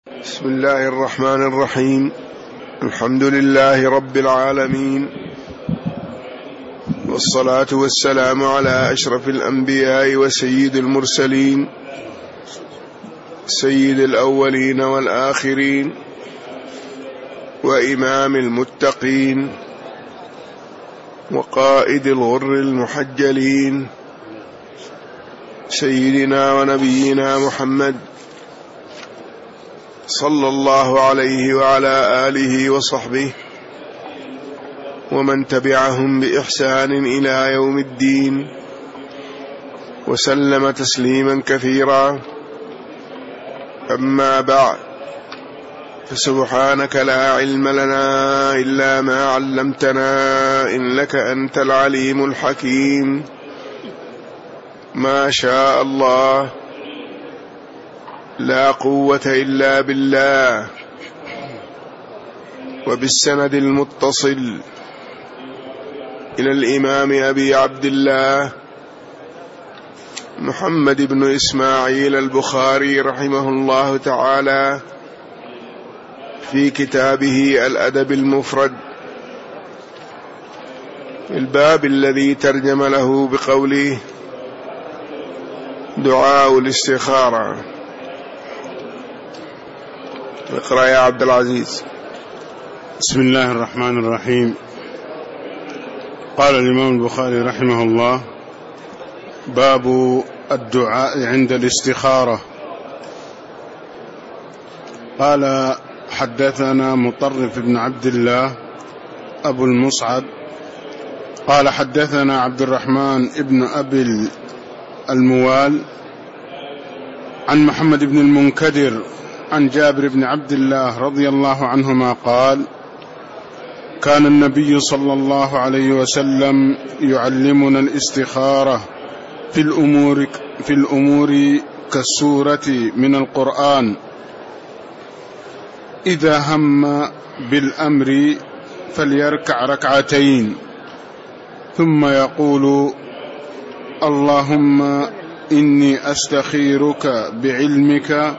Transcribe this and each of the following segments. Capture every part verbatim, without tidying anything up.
بسم الله الرحمن الرحيم. الحمد لله رب العالمين، والصلاة والسلام على أشرف الأنبياء وسيد المرسلين، سيد الأولين والآخرين، وإمام المتقين، وقائد الغر المحجلين، سيدنا ونبينا محمد صلى الله عليه وعلى آله وصحبه ومن تبعهم بإحسان إلى يوم الدين، وسلم تسليما كثيرا. أما بعد، فسبحانك لا علم لنا إلا ما علمتنا إنك أنت العليم الحكيم. ما شاء الله، لا قوة إلا بالله. وبالسند المتصل إلى الإمام أبي عبد الله محمد بن إسماعيل البخاري رحمه الله تعالى في كتابه الأدب المفرد، الباب الذي ترجم له بقوله دعاء الاستخارة. اقرأ يا عبد العزيز. بسم الله الرحمن الرحيم. قال الإمام البخاري رحمه الله: باب الدعاء عند الاستخارة. قال: حدثنا مطرف بن عبد الله أبو المصعب قال حدثنا عبد الرحمن ابن أبي الموال عن محمد بن المنكدر عن جابر بن عبد الله رضي الله عنهما قال: كان النبي صلى الله عليه وسلم يعلمنا الاستخارة في الأمور, في الأمور كالسورة من القرآن، إذا هم بالأمر فليركع ركعتين ثم يقول: اللهم إني أستخيرك بعلمك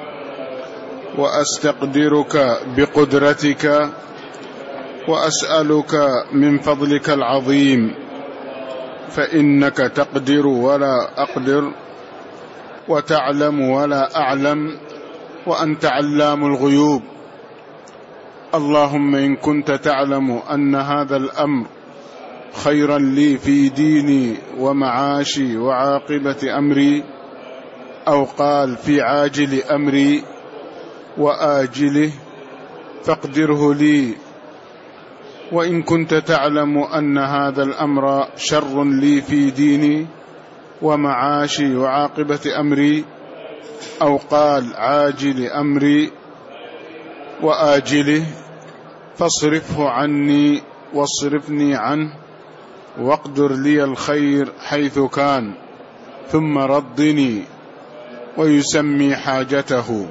وأستقدرك بقدرتك وأسألك من فضلك العظيم، فإنك تقدر ولا أقدر وتعلم ولا أعلم وأنت علام الغيوب. اللهم إن كنت تعلم أن هذا الأمر خيرا لي في ديني ومعاشي وعاقبة أمري، أو قال في عاجل أمري وآجله، فاقدره لي. وإن كنت تعلم أن هذا الأمر شر لي في ديني ومعاشي وعاقبة أمري، أو قال عاجل أمري وآجله، فاصرفه عني واصرفني عنه، واقدر لي الخير حيث كان، ثم ردني. ويسمي حاجته.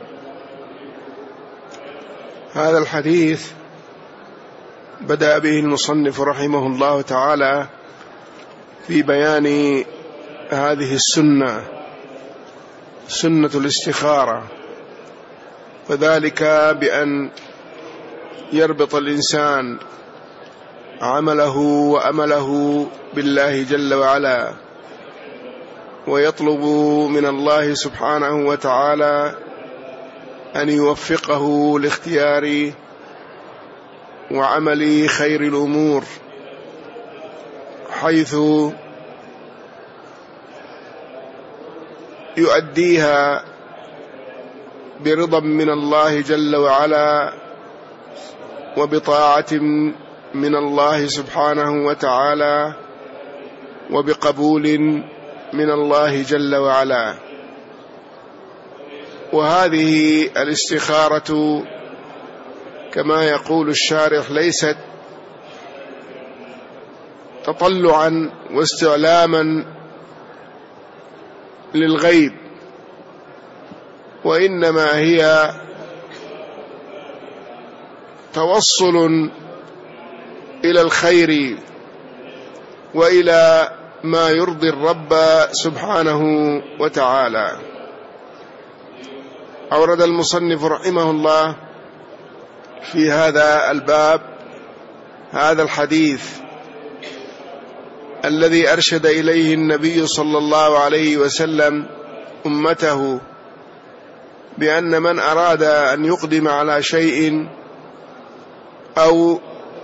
هذا الحديث بدأ به المصنف رحمه الله تعالى في بيان هذه السنة، سنة الاستخارة، فذلك بأن يربط الإنسان عمله وأمله بالله جل وعلا، ويطلب من الله سبحانه وتعالى أن يوفقه لاختيار وعمل خير الأمور، حيث يؤديها برضا من الله جل وعلا وبطاعة من الله سبحانه وتعالى وبقبول من الله جل وعلا. وهذه الاستخارة كما يقول الشارح ليست تطلعا واستعلاما للغيب، وإنما هي توصل إلى الخير وإلى ما يرضي الرب سبحانه وتعالى. أورد المصنف رحمه الله في هذا الباب هذا الحديث الذي أرشد إليه النبي صلى الله عليه وسلم أمته بأن من أراد أن يقدم على شيء أو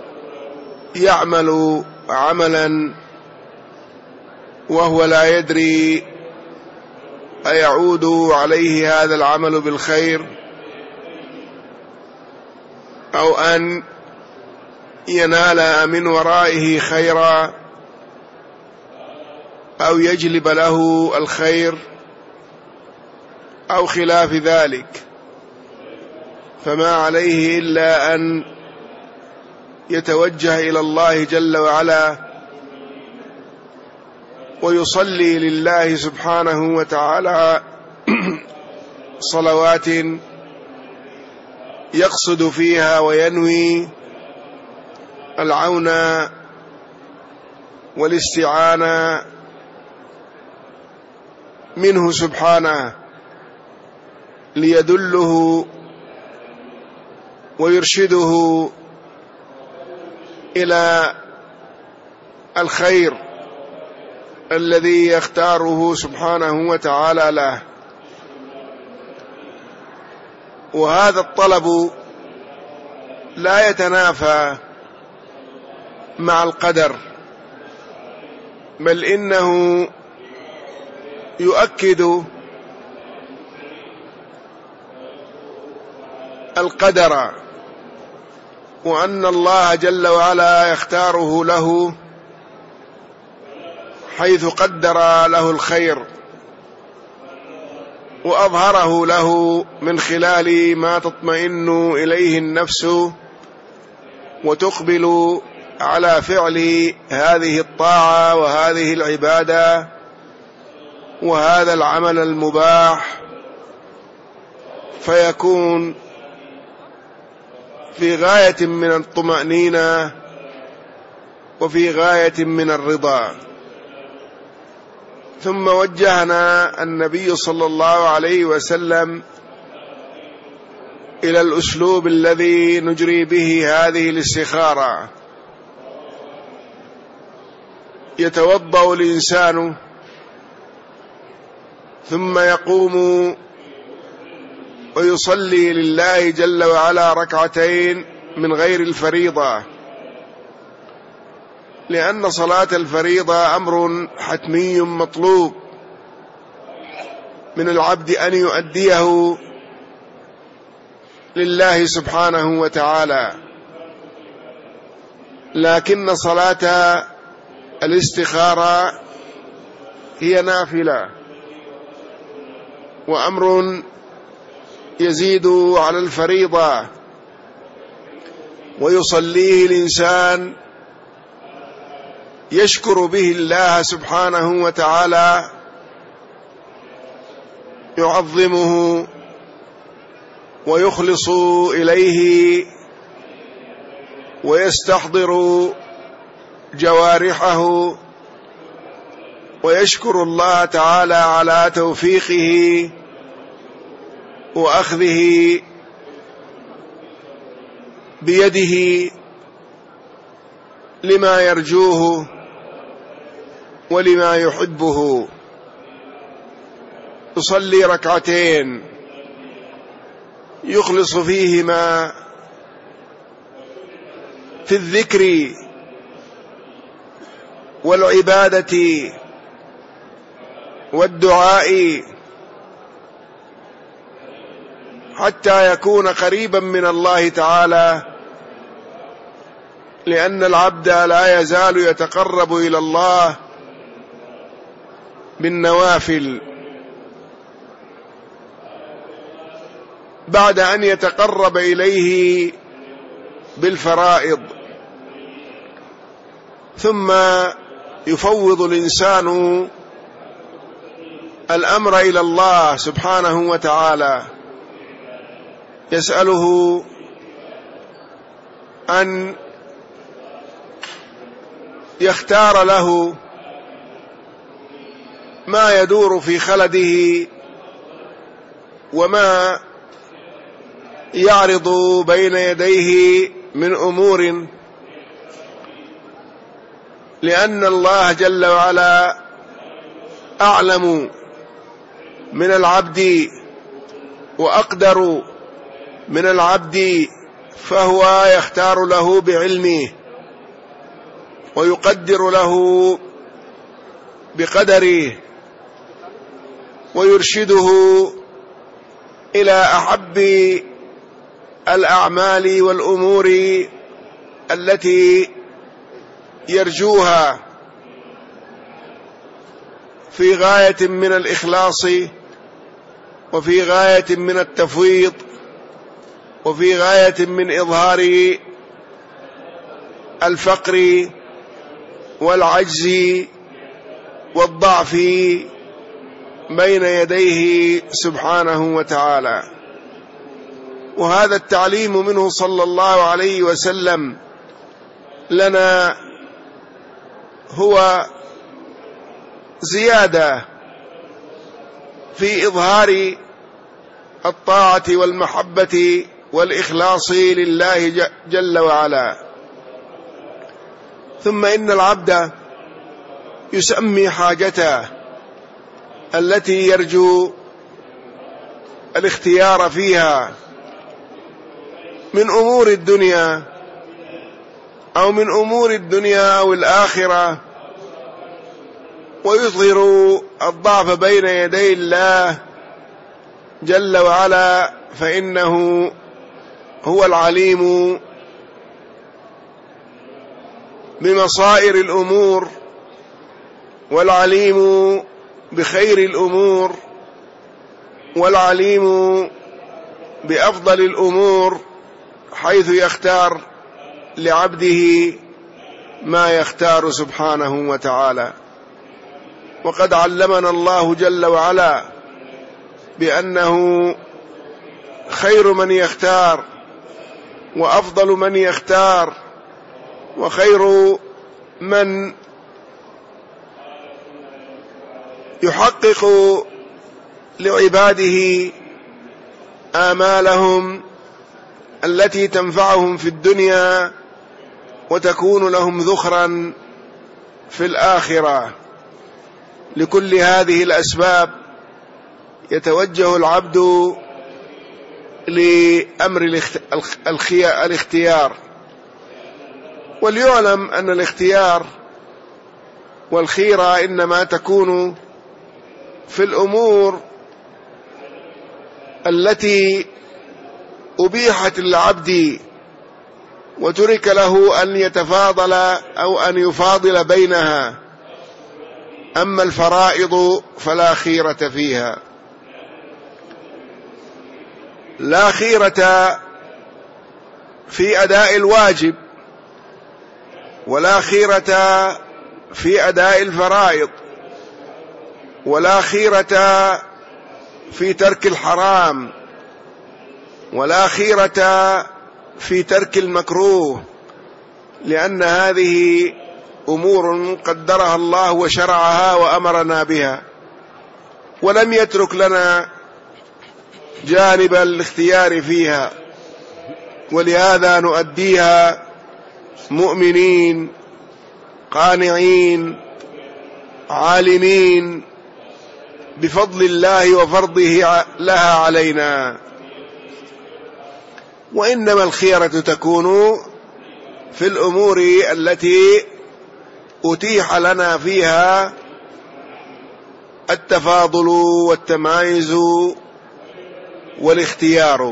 يعمل عملا وهو لا يدري أيعود عليه هذا العمل بالخير أو أن ينال من ورائه خيرا أو يجلب له الخير أو خلاف ذلك، فما عليه إلا أن يتوجه إلى الله جل وعلا ويصلي لله سبحانه وتعالى صلوات يقصد فيها وينوي العون والاستعانة منه سبحانه ليدله ويرشده إلى الخير الذي يختاره سبحانه وتعالى له. وهذا الطلب لا يتنافى مع القدر، بل إنه يؤكد القدر، وأن الله جل وعلا يختاره له حيث قدر له الخير وأظهره له من خلال ما تطمئن إليه النفس وتقبل على فعل هذه الطاعة وهذه العبادة وهذا العمل المباح، فيكون في غاية من الطمأنينة وفي غاية من الرضا. ثم وجهنا النبي صلى الله عليه وسلم إلى الأسلوب الذي نجري به هذه الاستخارة. يتوضأ الإنسان ثم يقوم ويصلي لله جل وعلا ركعتين من غير الفريضة، لأن صلاة الفريضة أمر حتمي مطلوب من العبد أن يؤديه لله سبحانه وتعالى، لكن صلاة الاستخارة هي نافلة وأمر يزيد على الفريضة، ويصليه الإنسان يشكر به الله سبحانه وتعالى، يعظمه ويخلص إليه ويستحضر جوارحه ويشكر الله تعالى على توفيقه وأخذه بيده لما يرجوه ولما يحبه. يصلي ركعتين يخلص فيهما في الذكر والعبادة والدعاء حتى يكون قريبا من الله تعالى، لأن العبد لا يزال يتقرب إلى الله بالنوافل بعد أن يتقرب إليه بالفرائض، ثم يفوض الإنسان الأمر إلى الله سبحانه وتعالى، يسأله أن يختار له ما يدور في خلده وما يعرض بين يديه من أمور، لأن الله جل وعلا أعلم من العبد وأقدر من العبد، فهو يختار له بعلمه ويقدر له بقدره ويرشده إلى أحب الأعمال والأمور التي يرجوها في غاية من الإخلاص وفي غاية من التفويض وفي غاية من إظهار الفقر والعجز والضعف بين يديه سبحانه وتعالى. وهذا التعليم منه صلى الله عليه وسلم لنا هو زيادة في إظهار الطاعة والمحبة والإخلاص لله جل وعلا. ثم إن العبد يسمي حاجته التي يرجو الاختيار فيها من أمور الدنيا أو من أمور الدنيا أو الآخرة، ويظهر الضعف بين يدي الله جل وعلا، فإنه هو العليم بمصائر الأمور والعليم بخير الأمور والعليم بأفضل الأمور، حيث يختار لعبده ما يختار سبحانه وتعالى. وقد علمنا الله جل وعلا بأنه خير من يختار وأفضل من يختار وخير من يحقق لعباده آمالهم التي تنفعهم في الدنيا وتكون لهم ذخرا في الآخرة. لكل هذه الأسباب يتوجه العبد لأمر الاختيار. وليعلم أن الاختيار والخيرة إنما تكون في الأمور التي أبيحت للعبد وترك له أن يتفاضل أو أن يفاضل بينها. أما الفرائض فلا خيرة فيها، لا خيرة في أداء الواجب ولا خيرة في أداء الفرائض ولا خيرة في ترك الحرام ولا خيرة في ترك المكروه، لأن هذه أمور قدرها الله وشرعها وأمرنا بها، ولم يترك لنا جانب الاختيار فيها، ولهذا نؤديها مؤمنين قانعين عالمين بفضل الله وفرضه لها علينا. وإنما الخيرة تكون في الأمور التي أتيح لنا فيها التفاضل والتمايز والاختيار.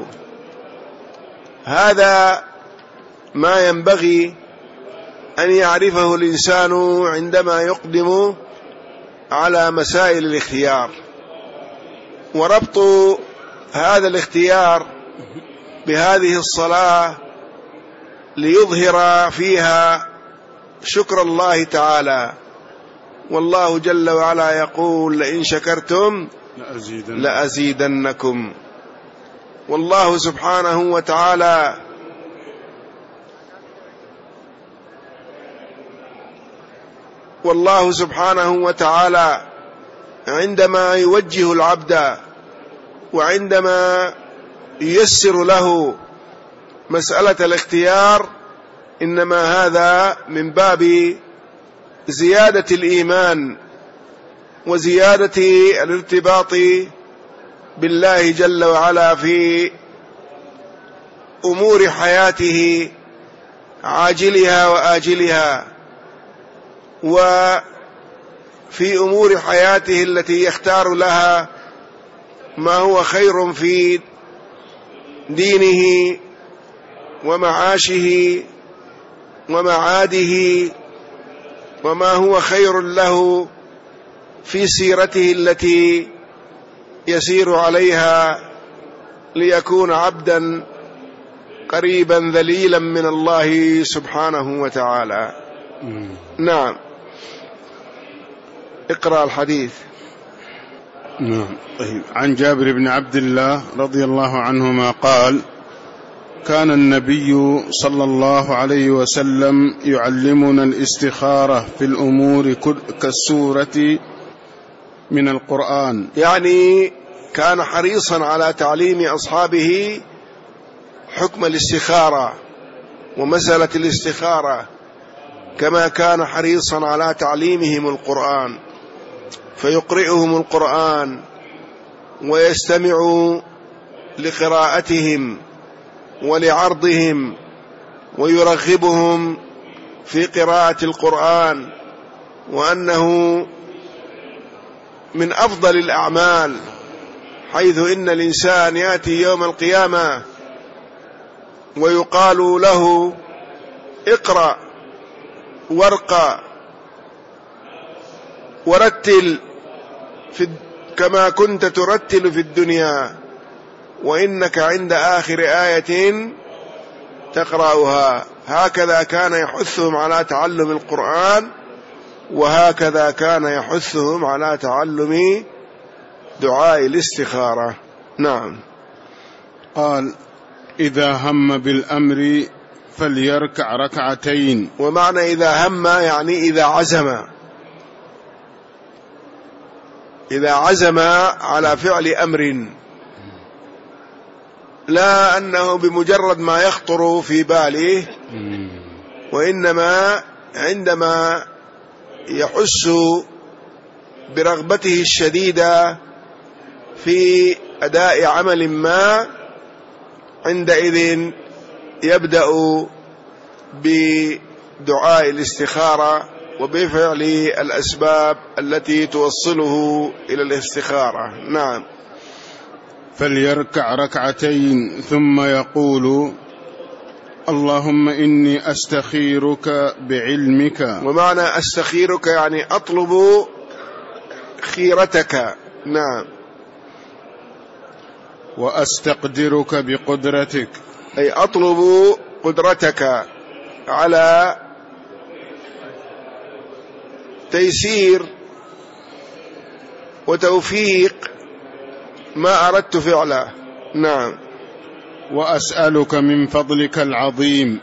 هذا ما ينبغي أن يعرفه الإنسان عندما يقدم على مسائل الاختيار. وربط هذا الاختيار بهذه الصلاة ليظهر فيها شكر الله تعالى. والله جل وعلا يقول: لئن شكرتم لأزيدن لأزيدنكم. والله سبحانه وتعالى والله سبحانه وتعالى عندما يوجه العبد وعندما ييسر له مسألة الاختيار، إنما هذا من باب زيادة الإيمان وزيادة الارتباط بالله جل وعلا في أمور حياته عاجلها وآجلها، وفي أمور حياته التي يختار لها ما هو خير في دينه ومعاشه ومعاده، وما هو خير له في سيرته التي يسير عليها ليكون عبدا قريبا ذليلا من الله سبحانه وتعالى. نعم. اقرأ الحديث. نعم. طيب. عن جابر بن عبد الله رضي الله عنهما قال: كان النبي صلى الله عليه وسلم يعلمنا الاستخارة في الأمور كالسورة من القرآن، يعني كان حريصا على تعليم أصحابه حكم الاستخارة ومسألة الاستخارة، كما كان حريصا على تعليمهم القرآن، فيقرئهم القرآن ويستمع لقراءتهم ولعرضهم ويرغبهم في قراءة القرآن، وأنه من أفضل الأعمال، حيث إن الإنسان يأتي يوم القيامة ويقال له: اقرأ وارقى ورتل في كما كنت ترتل في الدنيا، وإنك عند آخر آية تقرأها. هكذا كان يحثهم على تعلم القرآن، وهكذا كان يحثهم على تعلم دعاء الاستخارة. نعم. قال: إذا هم بالأمر فليركع ركعتين. ومعنى إذا هم يعني إذا عزم، إذا عزم على فعل أمر، لا أنه بمجرد ما يخطر في باله، وإنما عندما يحس برغبته الشديدة في أداء عمل ما، عندئذ يبدأ بدعاء الاستخارة وبفعل الأسباب التي توصله إلى الاستخارة. نعم. فليركع ركعتين ثم يقول: اللهم إني أستخيرك بعلمك. ومعنى أستخيرك يعني أطلب خيرتك. نعم. وأستقدرك بقدرتك، أي أطلب قدرتك على تيسير وتوفيق ما أردت فعله. نعم. وأسألك من فضلك العظيم،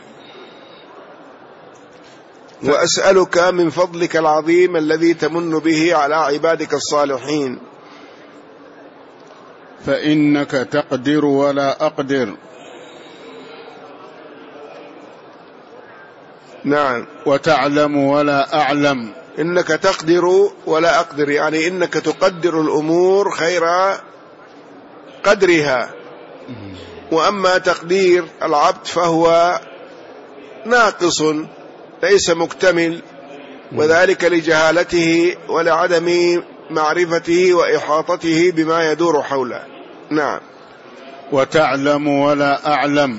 وأسألك من فضلك العظيم الذي تمن به على عبادك الصالحين، فإنك تقدر ولا أقدر. نعم. وتعلم ولا أعلم. إنك تقدر ولا أقدر، يعني إنك تقدر الأمور خير قدرها، وأما تقدير العبد فهو ناقص ليس مكتمل، وذلك لجهالته ولعدم معرفته وإحاطته بما يدور حوله. نعم. وتعلم ولا أعلم،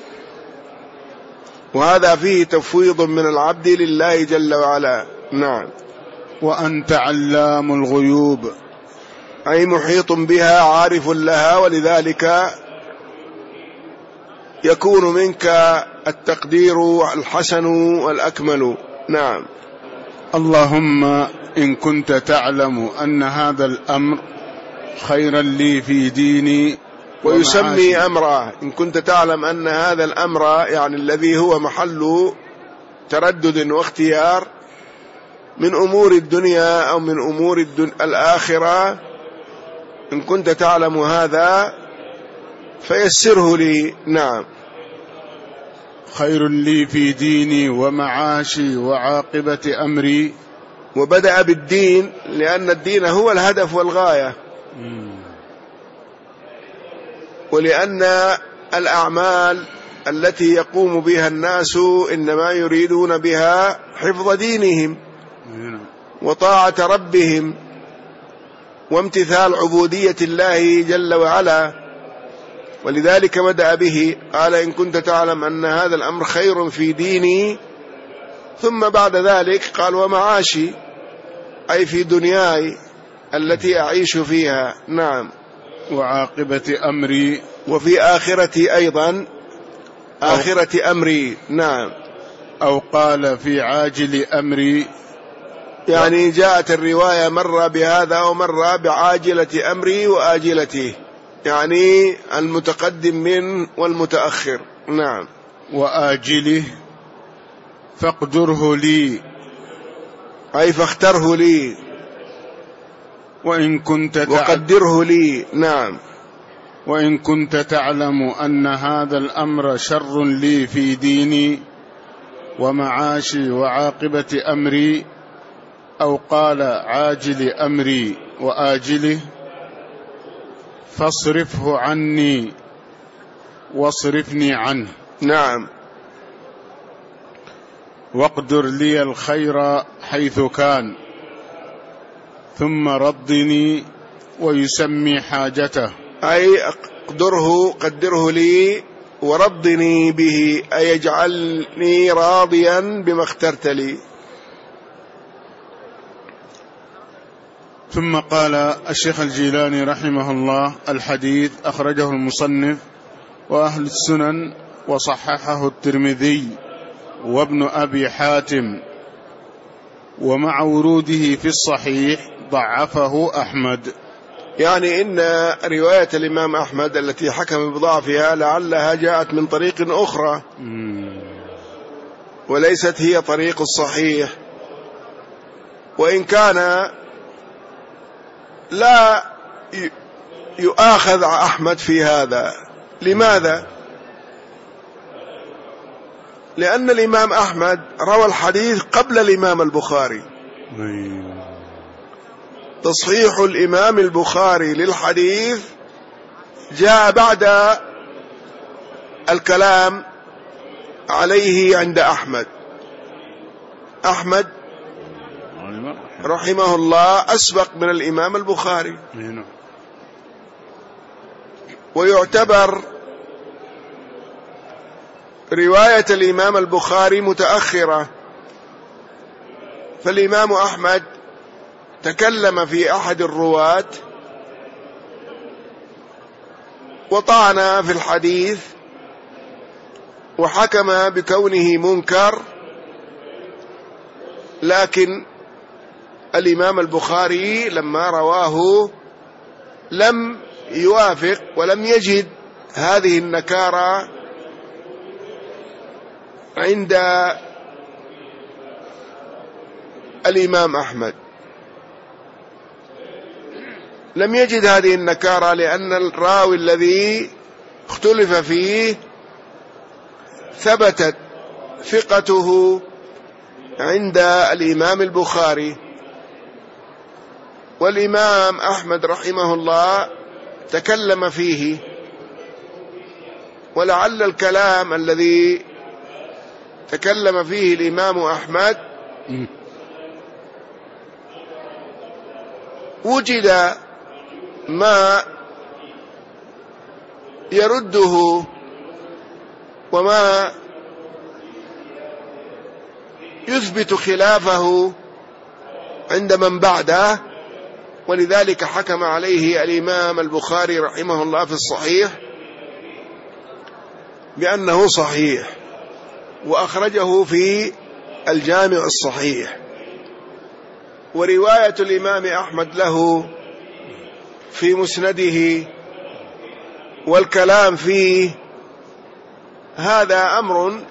وهذا فيه تفويض من العبد لله جل وعلا. نعم. وأنت علام الغيوب، أي محيط بها عارف لها، ولذلك يكون منك التقدير الحسن والأكمل. نعم. اللهم إن كنت تعلم أن هذا الأمر خيرا لي في ديني، ويسمي أمره، إن كنت تعلم أن هذا الأمر يعني الذي هو محل تردد واختيار من أمور الدنيا أو من أمور الآخرة، إن كنت تعلم هذا فيسره لي. نعم. خير لي في ديني ومعاشي وعاقبة أمري. وبدأ بالدين لأن الدين هو الهدف والغاية، ولأن الأعمال التي يقوم بها الناس إنما يريدون بها حفظ دينهم وطاعة ربهم وامتثال عبودية الله جل وعلا، ولذلك بدأ به. قال إن كنت تعلم أن هذا الأمر خير في ديني، ثم بعد ذلك قال ومعاشي، أي في دنياي التي أعيش فيها. نعم. وعاقبة أمري، وفي آخرتي أيضا، آخرة أمري. نعم. أو قال في عاجل أمري، يعني جاءت الرواية مرة بهذا ومرة بعاجلة أمري وآجلته، يعني المتقدم منه والمتأخر. نعم. وآجله فاقدره لي، أي فاختره لي، وإن كنت وقدره لي. نعم. وإن كنت تعلم أن هذا الأمر شر لي في ديني ومعاشي وعاقبة أمري، أو قال عاجل أمري وآجله، فاصرفه عني واصرفني عنه. نعم. واقدر لي الخير حيث كان، ثم ردني ويسمي حاجته. أي اقدره، قدره لي ورضني به، أي يجعلني راضيا بما اخترت لي. ثم قال الشيخ الجيلاني رحمه الله: الحديث أخرجه المصنف وأهل السنن وصححه الترمذي وابن أبي حاتم، ومع وروده في الصحيح ضعفه أحمد. يعني إن رواية الإمام أحمد التي حكم بضعفها لعلها جاءت من طريق أخرى وليست هي طريق الصحيح، وإن كان لا يؤاخذ أحمد في هذا. لماذا؟ لأن الإمام أحمد روى الحديث قبل الإمام البخاري. تصحيح الإمام البخاري للحديث جاء بعد الكلام عليه عند أحمد. أحمد رحمه الله أسبق من الإمام البخاري، ويعتبر رواية الإمام البخاري متأخرة، فالإمام أحمد تكلم في أحد الرواة وطعن في الحديث وحكم بكونه منكر، لكن الإمام البخاري لما رواه لم يوافق ولم يجد هذه النكارة عند الإمام أحمد، لم يجد هذه النكارة، لأن الراوي الذي اختلف فيه ثبتت ثقته عند الإمام البخاري، والإمام أحمد رحمه الله تكلم فيه، ولعل الكلام الذي تكلم فيه الإمام أحمد وجد ما يرده وما يثبت خلافه عند من بعده، ولذلك حكم عليه الإمام البخاري رحمه الله في الصحيح بأنه صحيح، وأخرجه في الجامع الصحيح. ورواية الإمام أحمد له في مسنده والكلام فيه هذا أمر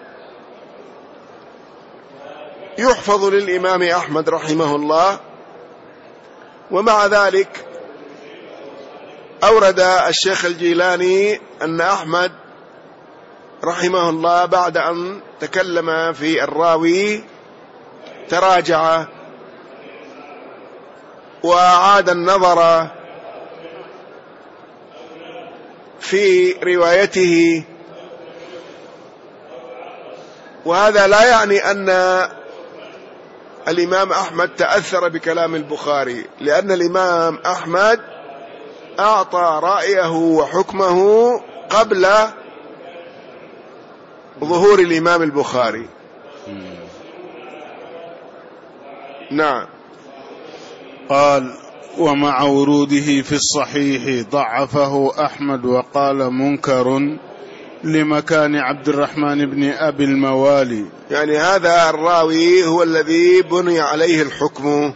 يحفظ للإمام أحمد رحمه الله، ومع ذلك أورد الشيخ الجيلاني أن أحمد رحمه الله بعد أن تكلم في الراوي تراجع وعاد النظر في روايته، وهذا لا يعني أن الإمام أحمد تأثر بكلام البخاري، لأن الإمام أحمد أعطى رأيه وحكمه قبل ظهور الإمام البخاري. نعم. قال: ومع وروده في الصحيح ضعفه أحمد وقال منكر لمكان عبد الرحمن بن أبي الموالي. يعني هذا الراوي هو الذي بني عليه الحكم.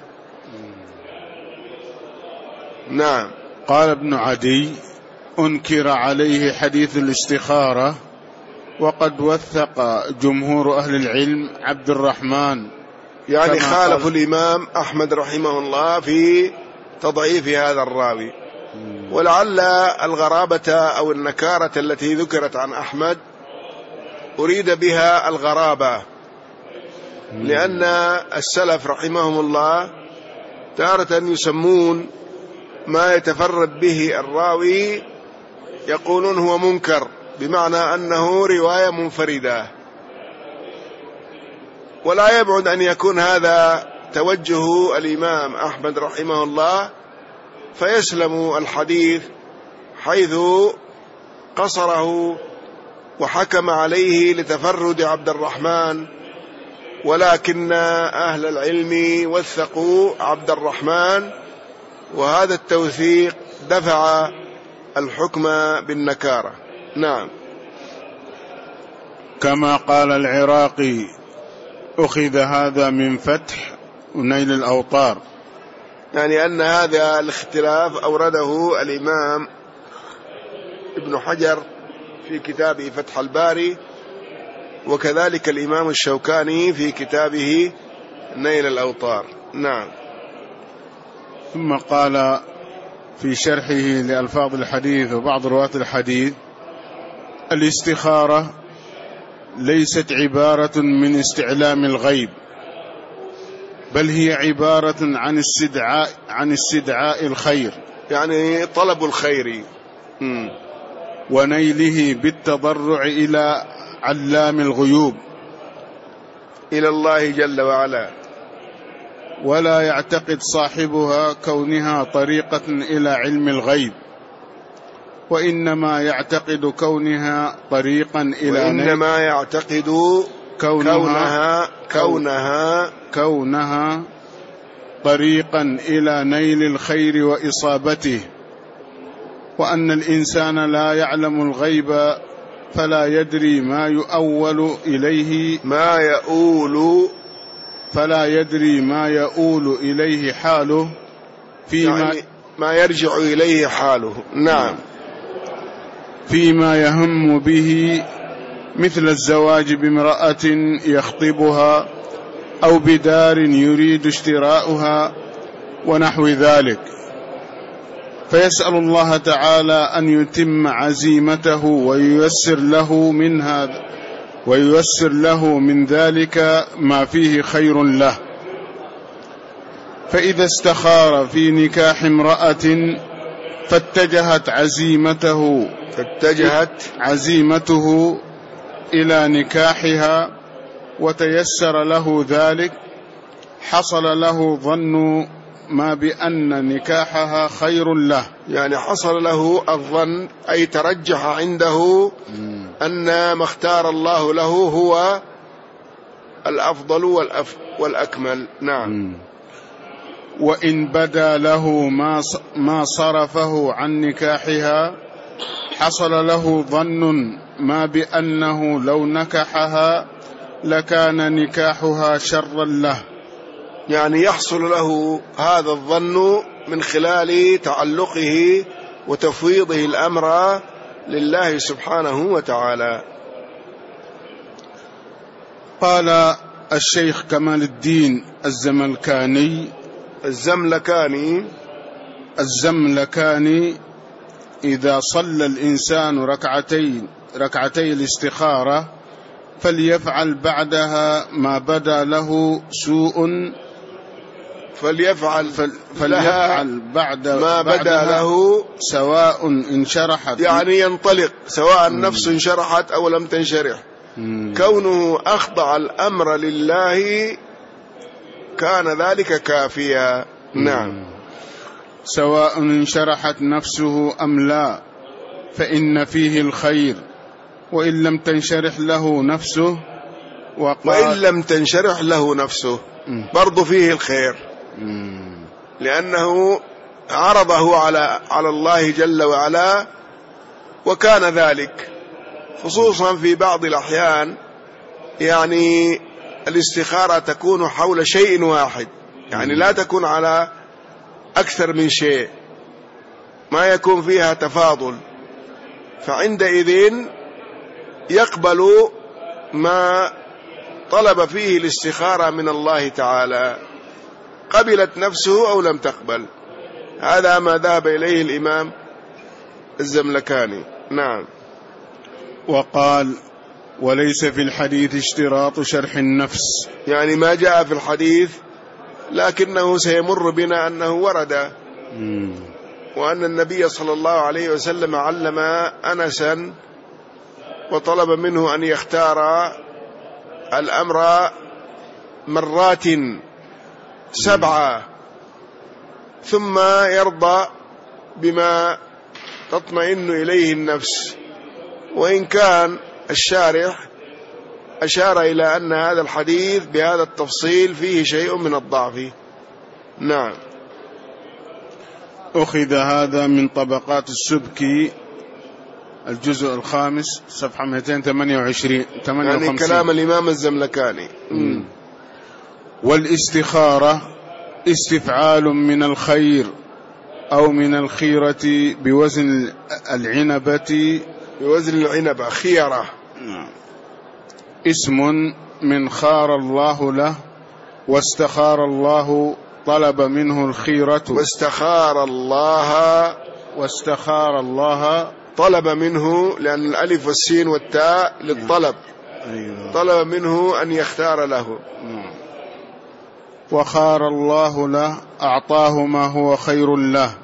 نعم. قال ابن عدي: أنكر عليه حديث الاستخارة، وقد وثق جمهور أهل العلم عبد الرحمن، يعني خالف الإمام أحمد رحمه الله في تضعيف هذا الراوي. ولعل الغرابة أو النكارة التي ذكرت عن أحمد أريد بها الغرابة، لأن السلف رحمهم الله تارة يسمون ما يتفرد به الراوي يقولون هو منكر، بمعنى أنه رواية منفردة، ولا يبعد أن يكون هذا توجه الإمام أحمد رحمه الله، فيسلم الحديث حيث قصره وحكم عليه لتفرد عبد الرحمن، ولكن أهل العلم وثقوا عبد الرحمن، وهذا التوثيق دفع الحكم بالنكارة. نعم. كما قال العراقي: أخذ هذا من فتح ونيل الأوطار، يعني أن هذا الاختلاف أورده الإمام ابن حجر في كتابه فتح الباري، وكذلك الإمام الشوكاني في كتابه نيل الأوطار. نعم. ثم قال في شرحه لألفاظ الحديث وبعض رواة الحديث: الاستخارة ليست عبارة من استعلام الغيب، بل هي عبارة عن استدعاء عن استدعاء الخير، يعني طلب الخير م. ونيله بالتضرع إلى علام الغيوب، إلى الله جل وعلا. ولا يعتقد صاحبها كونها طريقة إلى علم الغيب، وإنما يعتقد كونها طريقا إلى وإنما يعتقد كونها كونها كونها طريقا إلى نيل الخير وإصابته، وأن الإنسان لا يعلم الغيب فلا يدري ما يؤول إليه ما يؤول فلا يدري ما يؤول إليه حاله فيما يعني ما يرجع إليه حاله. نعم. فيما يهم به، مثل الزواج بامرأة يخطبها، أو بدار يريد اشتراؤها، ونحو ذلك، فيسأل الله تعالى أن يتم عزيمته وييسر له من هذا وييسر له من ذلك ما فيه خير له. فإذا استخار في نكاح امرأة فاتجهت عزيمته فاتجهت عزيمته إلى نكاحها وتيسر له ذلك، حصل له ظن ما بأن نكاحها خير له، يعني حصل له الظن، أي ترجح عنده أن ما اختار الله له هو الأفضل والأف والأكمل. نعم. وإن بدا له ما ما صرفه عن نكاحها، حصل له ظن ما بأنه لو نكحها لكان نكاحها شرا له، يعني يحصل له هذا الظن من خلال تعلقه وتفويضه الأمر لله سبحانه وتعالى. قال الشيخ كمال الدين الزملكاني الزملكاني الزملكاني إذا صلى الإنسان ركعتين ركعتي الاستخارة فليفعل بعدها ما بدا له سوء فليفعل فليفعل بعد ما بدا له سواء انشرحت، يعني ينطلق سواء النفس انشرحت أو لم تنشرح. مم. كونه أخضع الأمر لله كان ذلك كافيا. مم. نعم. سواء انشرحت نفسه أم لا فإن فيه الخير، وإن لم تنشرح له نفسه وإن لم تنشرح له نفسه برضو فيه الخير، لأنه عرضه على على الله جل وعلا، وكان ذلك خصوصا في بعض الأحيان يعني الاستخارة تكون حول شيء واحد، يعني لا تكون على أكثر من شيء، ما يكون فيها تفاضل، فعندئذ يقبل ما طلب فيه الاستخارة من الله تعالى، قبلت نفسه أو لم تقبل. هذا ما ذهب إليه الإمام الزملكاني. نعم. وقال: وليس في الحديث اشتراط شرح النفس، يعني ما جاء في الحديث لكنه سيمر بنا أنه ورد، مم. وأن النبي صلى الله عليه وسلم علم أنسا وطلب منه أن يختار الأمر مرات سبعة ثم يرضى بما تطمئن إليه النفس. وإن كان الشارح أشار إلى أن هذا الحديث بهذا التفصيل فيه شيء من الضعف. نعم. أخذ هذا من طبقات السبكي الجزء الخامس صفحة مئتين وثمانية وعشرين، يعني كلام الإمام الزملكاني. مم. والاستخارة استفعال من الخير أو من الخيرة بوزن العنبة، بوزن العنبة خيرة، اسم من خار الله له، واستخار الله طلب منه الخيرة، واستخار الله واستخار الله طلب منه، لأن الألف والسين والتاء للطلب. أيوة. طلب منه أن يختار له. وخار الله له أعطاه ما هو خير له،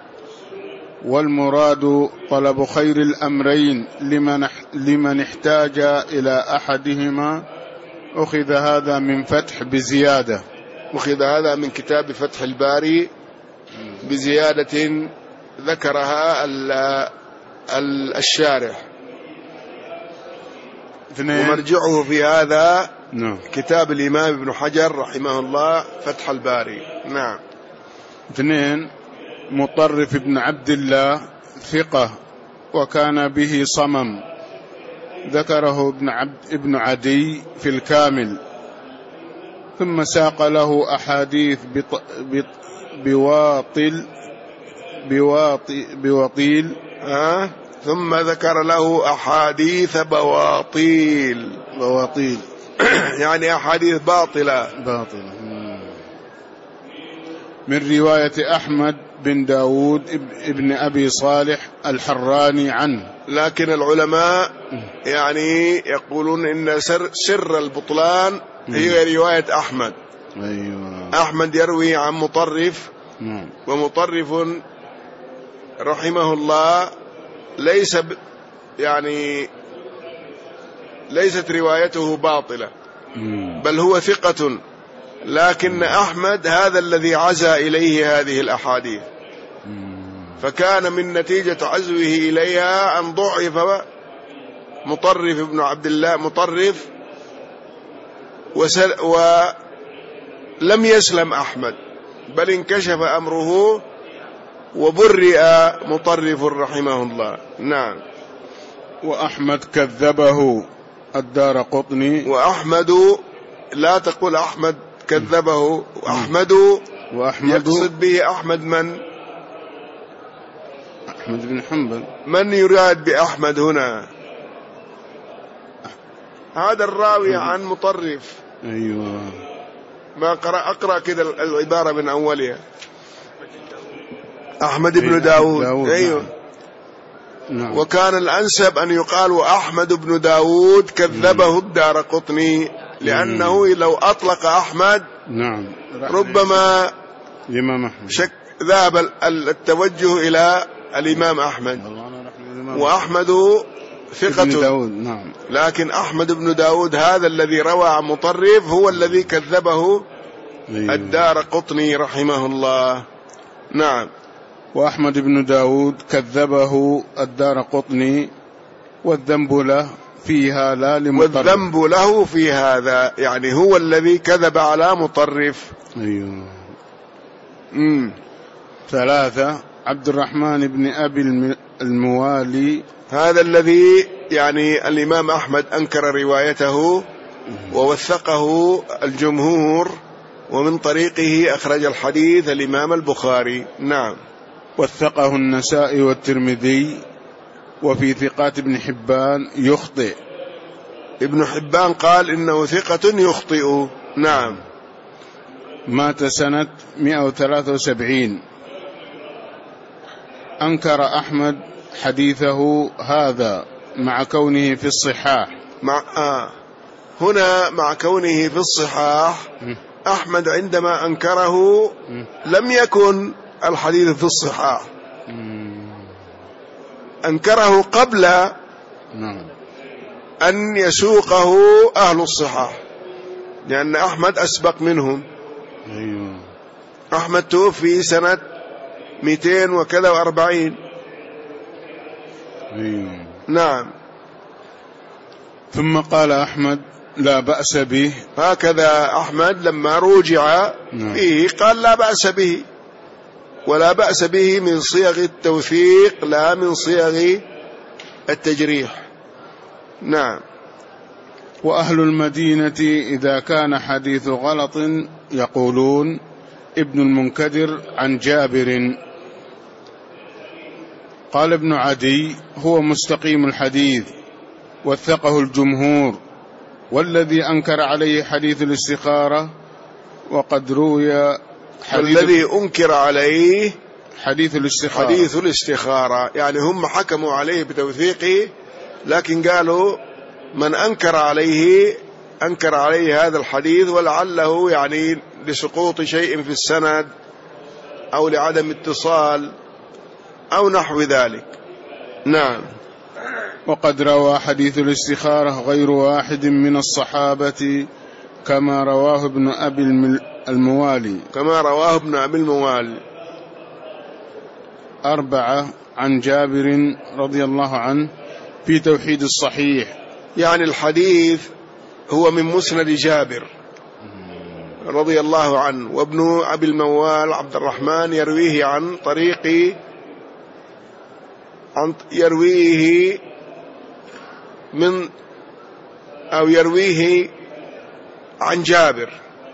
والمراد طلب خير الأمرين لمن لمن احتاج إلى أحدهما. أخذ هذا من فتح بزيادة، أخذ هذا من كتاب فتح الباري بزيادة ذكرها الشارح، ومرجعه في هذا نعم. كتاب الإمام ابن حجر رحمه الله فتح الباري. نعم. اثنين، مطرف ابن عبد الله ثقة وكان به صمم، ذكره ابن عبد ابن عدي في الكامل، ثم ساق له أحاديث بط بط بواطل بواطي بوطيل أه؟ ثم ذكر له أحاديث بواطيل بواطيل يعني أحاديث باطلة باطلة من رواية أحمد بن داود ابن أبي صالح الحراني عنه. لكن العلماء يعني يقولون إن سر, سر البطلان هي رواية أحمد. أيوة. أحمد يروي عن مطرف، ومطرف رحمه الله ليس يعني ليست روايته باطلة، بل هو ثقة، لكن أحمد هذا الذي عزى إليه هذه الأحاديث، فكان من نتيجة عزوه إليها أن ضعف مطرف ابن عبد الله مطرف، ولم يسلم أحمد، بل انكشف أمره وبرئ مطرف رحمه الله. نعم. وأحمد كذبه الدارقطني، وأحمد لا تقول أحمد كذبه، وأحمد وأحمد يقصد به أحمد من؟ أحمد بن حنبل. من يراد بأحمد هنا؟ هذا الراوي عن مطرف. أيوة. ما قرأ أقرأ كده العبارة من أولها. أحمد بن داود. داود. أيوة. نعم. وكان الأنسب أن يقال أحمد بن داود كذبه الدارقطني، لأنه لو أطلق أحمد نعم ربما شك ذهب التوجه إلى الإمام أحمد، وأحمد ثقة، نعم. لكن أحمد بن داود هذا الذي روى عن مطرف هو الذي كذبه الدارقطني رحمه الله. نعم. وأحمد بن داود كذبه الدارقطني والذنب له فيها لا لمطرف، والذنب له في هذا، يعني هو الذي كذب على مطرف. أيوه. امم ثلاثة عبد الرحمن بن أبي الموالي، هذا الذي يعني الإمام أحمد أنكر روايته ووثقه الجمهور، ومن طريقه أخرج الحديث الإمام البخاري. نعم. وثقه النسائي والترمذي، وفي ثقات ابن حبان يخطئ. ابن حبان قال إنه ثقة يخطئ. نعم. مات سنة مئة وثلاثة وسبعين. أنكر أحمد حديثه هذا مع كونه في الصحاح. مع آه هنا مع كونه في الصحاح، أحمد عندما أنكره لم يكن الحديث في الصحاح، أنكره قبل أن يسوقه أهل الصحاح، لأن أحمد أسبق منهم. أحمد توفي سنة مئتين وكذا وأربعين. نعم. ثم قال أحمد لا بأس به. هكذا أحمد لما رجع فيه قال لا بأس به، ولا بأس به من صيغ التوثيق لا من صيغ التجريح. نعم. وأهل المدينة إذا كان حديث غلط يقولون ابن المنكدر عن جابر. قال ابن عدي هو مستقيم الحديث وثقه الجمهور، والذي أنكر عليه حديث الاستخارة وقد روي الذي أنكر عليه حديث الاستخارة حديث الاستخارة يعني هم حكموا عليه بتوثيقه، لكن قالوا من أنكر عليه أنكر عليه هذا الحديث، ولعله يعني لسقوط شيء في السند أو لعدم اتصال أو نحو ذلك. نعم. وقد روى حديث الاستخارة غير واحد من الصحابة كما رواه ابن أبي الموالي كما رواه ابن أبي الموالي. أربعة عن جابر رضي الله عنه في توحيد الصحيح، يعني الحديث هو من مسند جابر رضي الله عنه، وابن أبي الموال عبد الرحمن يرويه عن طريق عن يرويه من أو يرويه عن جابر،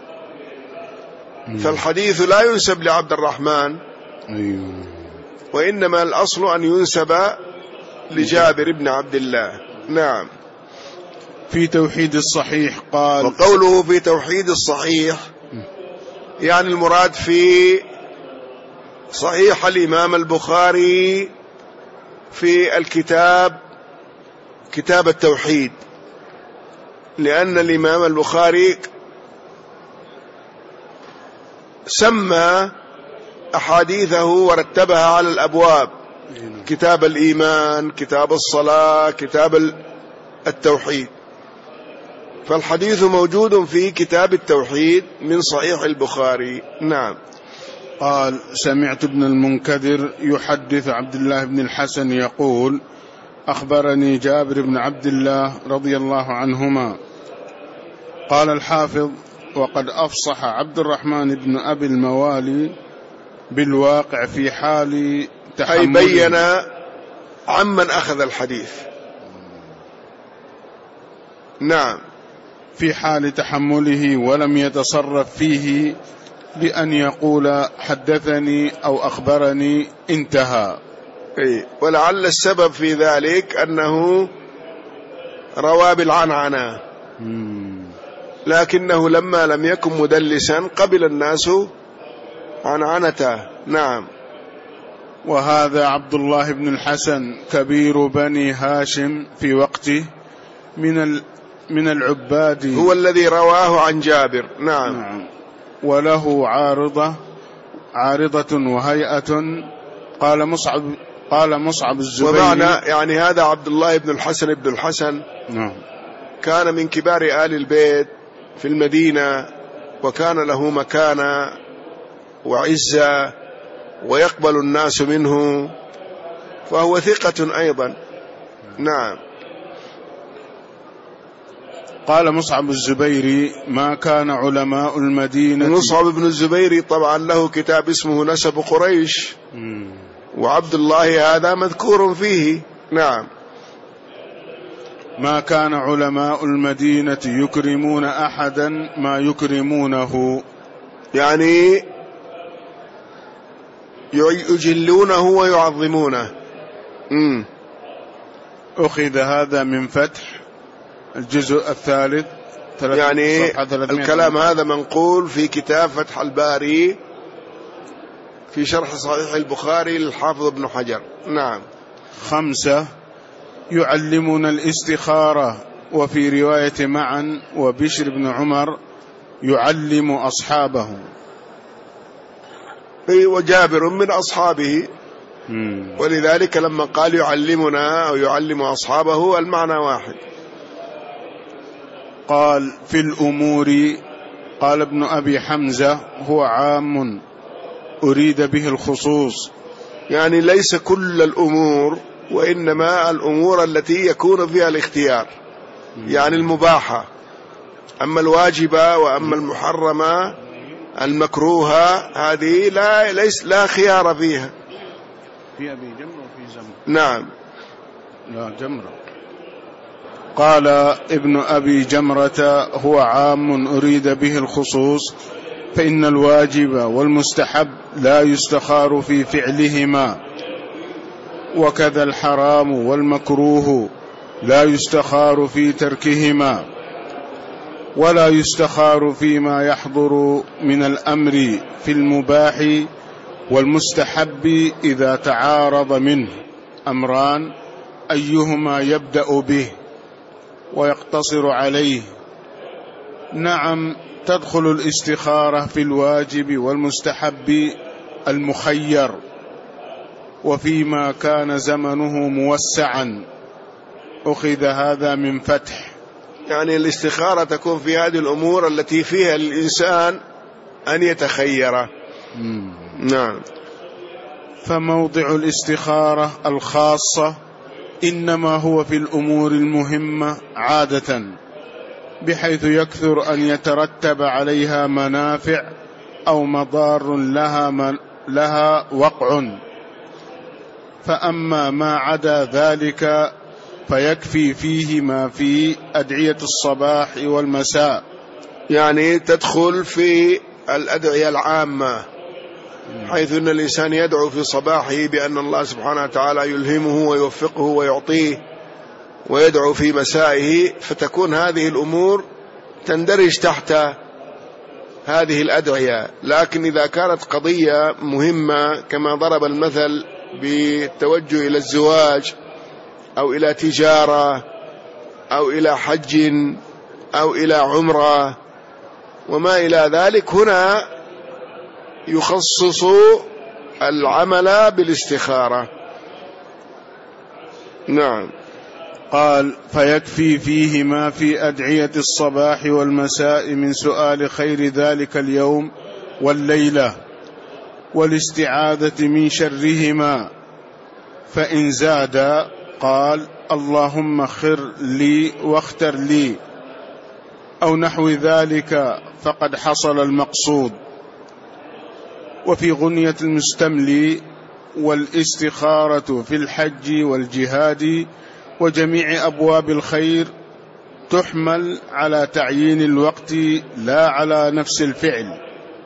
فالحديث لا ينسب لعبد الرحمن، وإنما الأصل أن ينسب لجابر بن عبد الله. نعم. في توحيد الصحيح قال، وقوله في توحيد الصحيح يعني المراد في صحيح الإمام البخاري في الكتاب كتاب التوحيد، لأن الإمام البخاري سمى أحاديثه ورتبها على الأبواب، كتاب الإيمان، كتاب الصلاة، كتاب التوحيد، فالحديث موجود في كتاب التوحيد من صحيح البخاري. نعم. قال سمعت ابن المنكدر يحدث عبد الله بن الحسن يقول أخبرني جابر بن عبد الله رضي الله عنهما. قال الحافظ وقد أفصح عبد الرحمن بن أبي الموالي بالواقع في حال تحمله، أي بين عمن أخذ الحديث. نعم. في حال تحمله ولم يتصرف فيه بأن يقول حدثني أو أخبرني انتهى. أي ولعل السبب في ذلك أنه روى بالعنعنة، لكنه لما لم يكن مدلسا قبل الناس عنعنته. نعم. وهذا عبد الله بن الحسن كبير بني هاشم في وقته من من العباد، هو الذي رواه عن جابر. نعم, نعم. وله عارضة عارضة وهيئة. قال مصعب قال مصعب الزبيري، ومعنى يعني هذا عبد الله بن الحسن بن الحسن نعم كان من كبار آل البيت في المدينة، وكان له مكانة وعزة ويقبل الناس منه، فهو ثقة أيضا. نعم. قال مصعب الزبيري: ما كان علماء المدينة. مصعب بن الزبيري طبعا له كتاب اسمه نسب قريش، وعبد الله هذا مذكور فيه. نعم. ما كان علماء المدينة يكرمون أحدا ما يكرمونه، يعني يجلونه ويعظمونه. مم. أخذ هذا من فتح الجزء الثالث، يعني الكلام هذا منقول في كتاب فتح الباري في شرح صحيح البخاري للحافظ ابن حجر. نعم. خمسة: يعلمون الاستخارة. وفي رواية معا وبشر بن عمر: يعلم أصحابه. وجابر من أصحابه، ولذلك لما قال يعلمنا أو يعلم أصحابه المعنى واحد. قال: في الأمور. قال ابن أبي حمزة: هو عام أريد به الخصوص، يعني ليس كل الأمور، وإنما الأمور التي يكون فيها الاختيار، يعني المباحة. أما الواجبة وأما المحرمة المكروهة هذه لا ليس لا خيار فيها. في أبي جمرة وفي زمرة. نعم. لا جمرة. قال ابن أبي جمرة: هو عام أريد به الخصوص، فإن الواجب والمستحب لا يستخار في فعلهما، وكذا الحرام والمكروه لا يستخار في تركهما، ولا يستخار فيما يحضر من الأمر في المباح والمستحب إذا تعارض منه أمران أيهما يبدأ به ويقتصر عليه. نعم، تدخل الاستخارة في الواجب والمستحب المخير، وفيما كان زمنه موسعا. أخذ هذا من فتح، يعني الاستخارة تكون في هذه الأمور التي فيها الإنسان أن يتخير. نعم. فموضع الاستخارة الخاصة إنما هو في الأمور المهمة عادة، بحيث يكثر أن يترتب عليها منافع أو مضار لها, من لها وقع. فأما ما عدا ذلك فيكفي فيه ما في أدعية الصباح والمساء، يعني تدخل في الأدعية العامة، حيث أن الإنسان يدعو في صباحه بأن الله سبحانه وتعالى يلهمه ويوفقه ويعطيه، ويدعو في مسائه، فتكون هذه الأمور تندرج تحت هذه الأدعية. لكن إذا كانت قضية مهمة كما ضرب المثل بالتوجه إلى الزواج أو إلى تجارة أو إلى حج أو إلى عمرة وما إلى ذلك، هنا يخصص العمل بالاستخارة. نعم. قال: فيكفي فيه ما في أدعية الصباح والمساء من سؤال خير ذلك اليوم والليلة والاستعاذة من شرهما. فإن زاد قال: اللهم خر لي واختر لي، أو نحو ذلك، فقد حصل المقصود. وفي غنية المستملي: والاستخارة في الحج والجهاد وجميع أبواب الخير تحمل على تعيين الوقت لا على نفس الفعل،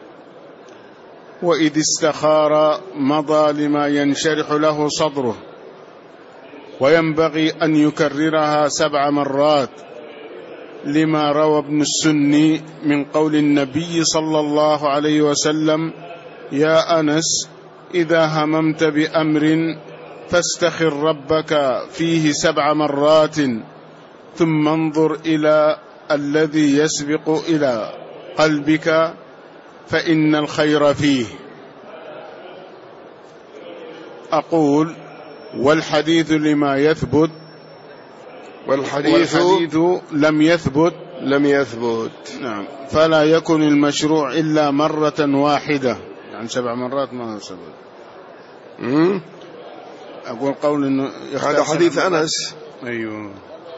وإذ استخار مضى لما ينشرح له صدره، وينبغي أن يكررها سبع مرات، لما روى ابن السني من قول النبي صلى الله عليه وسلم: يا أنس، إذا هممت بأمر فاستخر ربك فيه سبع مرات ثم انظر إلى الذي يسبق إلى قلبك فإن الخير فيه. أقول والحديث لما يثبت والحديث, والحديث لم يثبت لم يثبت نعم، فلا يكن المشروع إلا مرة واحدة، يعني سبع مرات ما ثبت. أقول قول إنه هذا حديث أنس. أيوه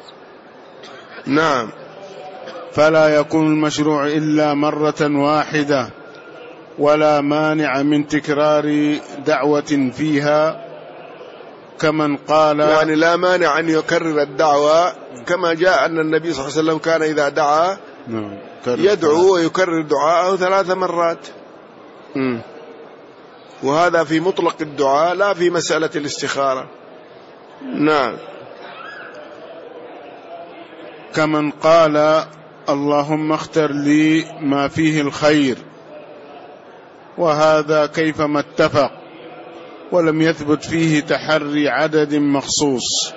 نعم. فلا يكون المشروع إلا مرة واحدة ولا مانع من تكرار دعوة فيها كمن قال، يعني لا مانع أن يكرر الدعوة كما جاء أن النبي صلى الله عليه وسلم كان إذا دعا يدعو ويكرر دعاءه ثلاث مرات. م. وهذا في مطلق الدعاء لا في مسألة الاستخارة. نعم. كمن قال اللهم اختر لي ما فيه الخير، وهذا كيفما اتفق ولم يثبت فيه تحري عدد مخصوص.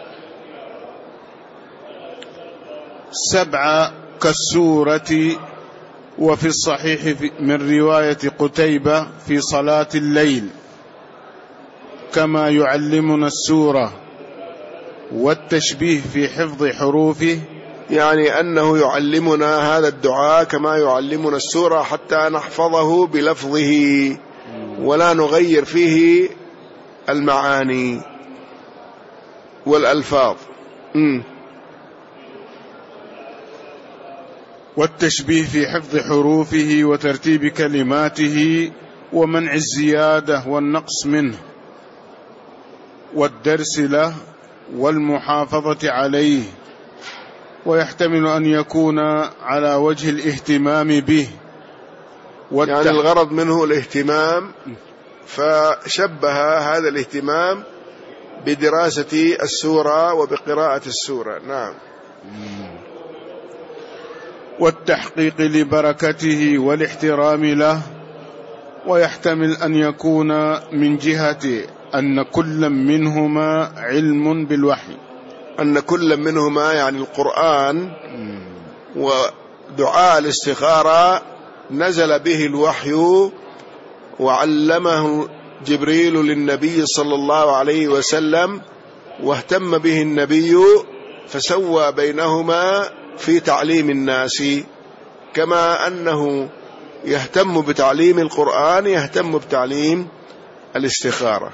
سبعة كالسورة، وفي الصحيح من رواية قتيبة في صلاة الليل كما يعلمنا السورة، والتشبيه في حفظ حروفه، يعني أنه يعلمنا هذا الدعاء كما يعلمنا السورة حتى نحفظه بلفظه ولا نغير فيه المعاني والألفاظ. م. والتشبيه في حفظ حروفه وترتيب كلماته ومنع الزيادة والنقص منه، والدرس له والمحافظة عليه، ويحتمل أن يكون على وجه الاهتمام به، يعني الغرض منه الاهتمام، فشبه هذا الاهتمام بدراسة السورة وبقراءة السورة. نعم. والتحقيق لبركته والاحترام له، ويحتمل أن يكون من جهة أن كل منهما علم بالوحي، أن كل منهما يعني القرآن ودعاء الاستخارة نزل به الوحي وعلمه جبريل للنبي صلى الله عليه وسلم، واهتم به النبي فسوى بينهما في تعليم الناس، كما أنه يهتم بتعليم القرآن يهتم بتعليم الاستخارة.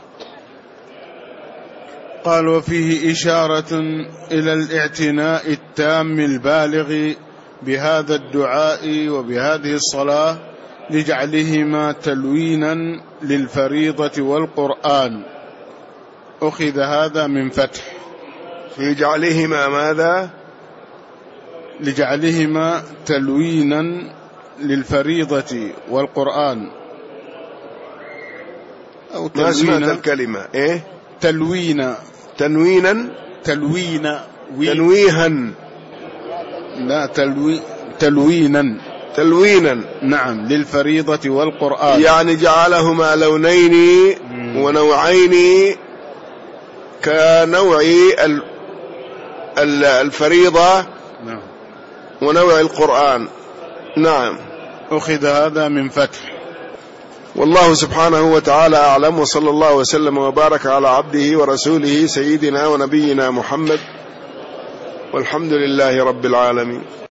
قال وفيه إشارة إلى الاعتناء التام البالغ بهذا الدعاء وبهذه الصلاة لجعلهما تلوينا للفريضة والقرآن. أخذ هذا من فتح. في جعلهما ماذا؟ لجعلهما تلوينا للفريضة والقرآن، أو ما سمعت الكلمة إيه؟ تلوينا تنوينا تلوينا تنويها لا تلوي تلوينا تلوينا نعم للفريضة والقرآن، يعني جعلهما لونين ونوعين كنوع الفريضة نعم ونوع القرآن. نعم. أخذ هذا من فتح. والله سبحانه وتعالى أعلم، وصلى الله وسلم وبارك على عبده ورسوله سيدنا ونبينا محمد، والحمد لله رب العالمين.